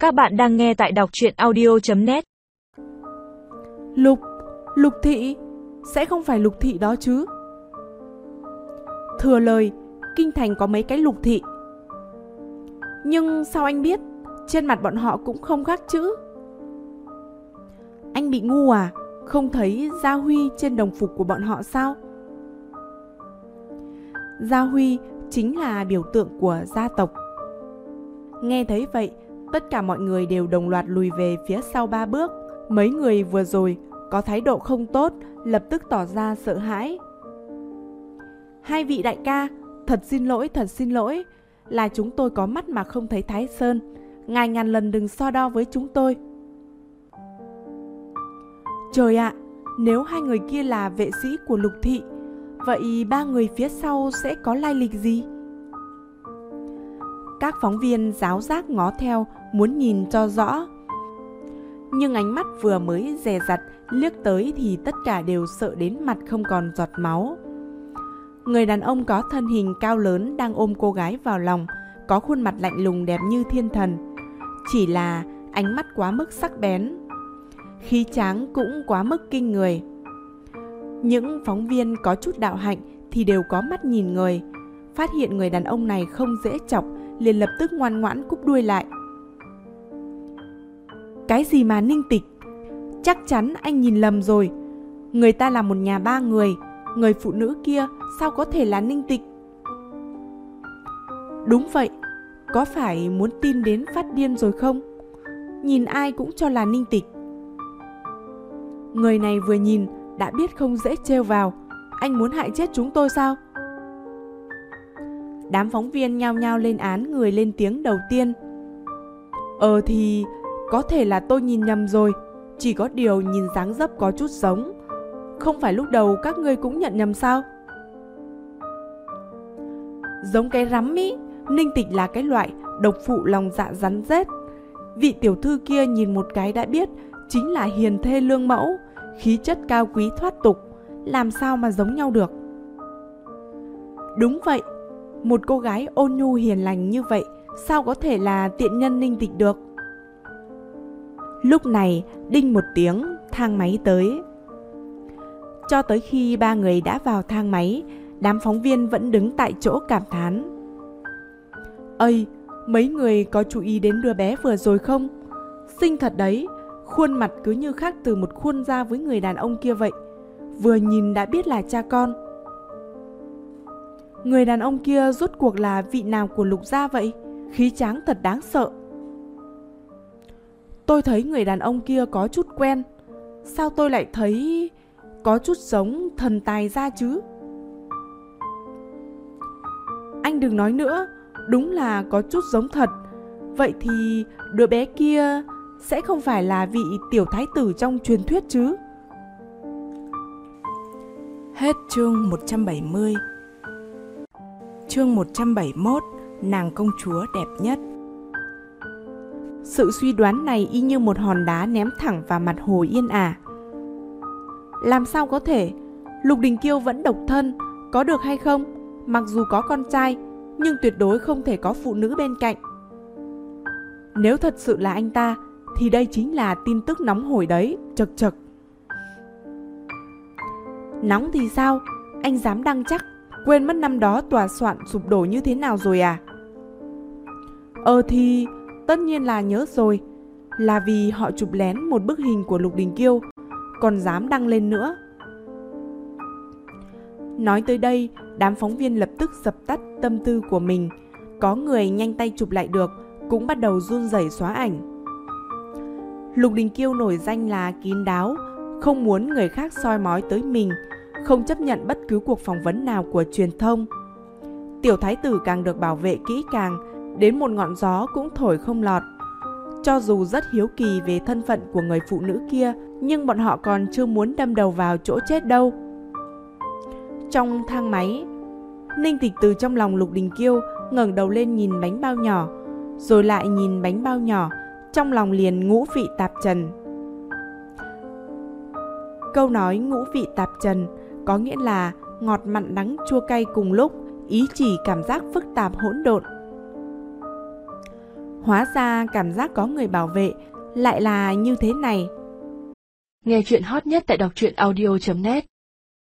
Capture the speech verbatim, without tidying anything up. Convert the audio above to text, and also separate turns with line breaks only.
Các bạn đang nghe tại đọc truyện audio chấm net.
Lục, Lục Thị, sẽ không phải Lục Thị đó chứ? Thừa lời, kinh thành có mấy cái Lục Thị. Nhưng sao anh biết? Trên mặt bọn họ cũng không khắc chữ. Anh bị ngu à? Không thấy Gia Huy trên đồng phục của bọn họ sao? Gia Huy chính là biểu tượng của gia tộc. Nghe thấy vậy, tất cả mọi người đều đồng loạt lùi về phía sau ba bước. Mấy người vừa rồi có thái độ không tốt, lập tức tỏ ra sợ hãi. Hai vị đại ca, thật xin lỗi, thật xin lỗi. Là chúng tôi có mắt mà không thấy Thái Sơn. Ngài ngàn lần đừng so đo với chúng tôi. Trời ạ, nếu hai người kia là vệ sĩ của Lục Thị, vậy ba người phía sau sẽ có lai lịch gì? Các phóng viên ráo rác ngó theo, muốn nhìn cho rõ. Nhưng ánh mắt vừa mới dè dặt liếc tới thì tất cả đều sợ đến mặt không còn giọt máu. Người đàn ông có thân hình cao lớn đang ôm cô gái vào lòng, có khuôn mặt lạnh lùng đẹp như thiên thần. Chỉ là ánh mắt quá mức sắc bén, khí tráng cũng quá mức kinh người. Những phóng viên có chút đạo hạnh thì đều có mắt nhìn người, phát hiện người đàn ông này không dễ chọc, liền lập tức ngoan ngoãn cúp đuôi lại. Cái gì mà Ninh Tịch? Chắc chắn anh nhìn lầm rồi. Người ta là một nhà ba người, người phụ nữ kia sao có thể là Ninh Tịch? Đúng vậy, có phải muốn tin đến phát điên rồi không? Nhìn ai cũng cho là Ninh Tịch. Người này vừa nhìn đã biết không dễ trêu vào. Anh muốn hại chết chúng tôi sao? Đám phóng viên nhao nhao lên án người lên tiếng đầu tiên. Ờ thì có thể là tôi nhìn nhầm rồi, chỉ có điều nhìn dáng dấp có chút giống. Không phải lúc đầu các ngươi cũng nhận nhầm sao? Giống cái rắm ý. Ninh Tịch là cái loại độc phụ lòng dạ rắn rết. Vị tiểu thư kia nhìn một cái đã biết chính là hiền thê lương mẫu, khí chất cao quý thoát tục, làm sao mà giống nhau được? Đúng vậy, một cô gái ôn nhu hiền lành như vậy sao có thể là tiện nhân Ninh Tịch được? Lúc này đinh một tiếng, thang máy tới. Cho tới khi ba người đã vào thang máy, đám phóng viên vẫn đứng tại chỗ cảm thán. Ây, mấy người có chú ý đến đứa bé vừa rồi không? Xinh thật đấy, khuôn mặt cứ như khác từ một khuôn ra với người đàn ông kia vậy. Vừa nhìn đã biết là cha con. Người đàn ông kia rốt cuộc là vị nào của Lục gia vậy? Khí tráng thật đáng sợ. Tôi thấy người đàn ông kia có chút quen. Sao tôi lại thấy có chút giống thần tài gia chứ? Anh đừng nói nữa, đúng là có chút giống thật. Vậy thì đứa bé kia sẽ không phải là vị tiểu thái tử trong truyền thuyết chứ? Hết chương một trăm bảy mươi. Chương một trăm bảy mươi mốt, nàng công chúa đẹp nhất. Sự suy đoán này y như một hòn đá ném thẳng vào mặt Hồ Yên Ả. Làm sao có thể? Lục Đình Kiêu vẫn độc thân, có được hay không? Mặc dù có con trai, nhưng tuyệt đối không thể có phụ nữ bên cạnh. Nếu thật sự là anh ta, thì đây chính là tin tức nóng hổi đấy, chật chật. Nóng thì sao? Anh dám đăng chắc? Quên mất năm đó tòa soạn sụp đổ như thế nào rồi à? Ờ thì tất nhiên là nhớ rồi. Là vì họ chụp lén một bức hình của Lục Đình Kiêu, còn dám đăng lên nữa. Nói tới đây, đám phóng viên lập tức dập tắt tâm tư của mình. Có người nhanh tay chụp lại được, cũng bắt đầu run rẩy xóa ảnh. Lục Đình Kiêu nổi danh là kín đáo, không muốn người khác soi mói tới mình, không chấp nhận bất cứ cuộc phỏng vấn nào của truyền thông. Tiểu thái tử càng được bảo vệ kỹ càng, đến một ngọn gió cũng thổi không lọt. Cho dù rất hiếu kỳ về thân phận của người phụ nữ kia, nhưng bọn họ còn chưa muốn đâm đầu vào chỗ chết đâu. Trong thang máy, Ninh Tịch từ trong lòng Lục Đình Kiêu ngẩng đầu lên nhìn bánh bao nhỏ, rồi lại nhìn bánh bao nhỏ, trong lòng liền ngũ vị tạp trần. Câu nói ngũ vị tạp trần có nghĩa là ngọt mặn đắng chua cay cùng lúc, ý chỉ cảm giác phức tạp hỗn độn. Hóa ra cảm giác có người bảo vệ lại là như thế này.
Nghe chuyện hot nhất tại đọc truyện audio chấm net.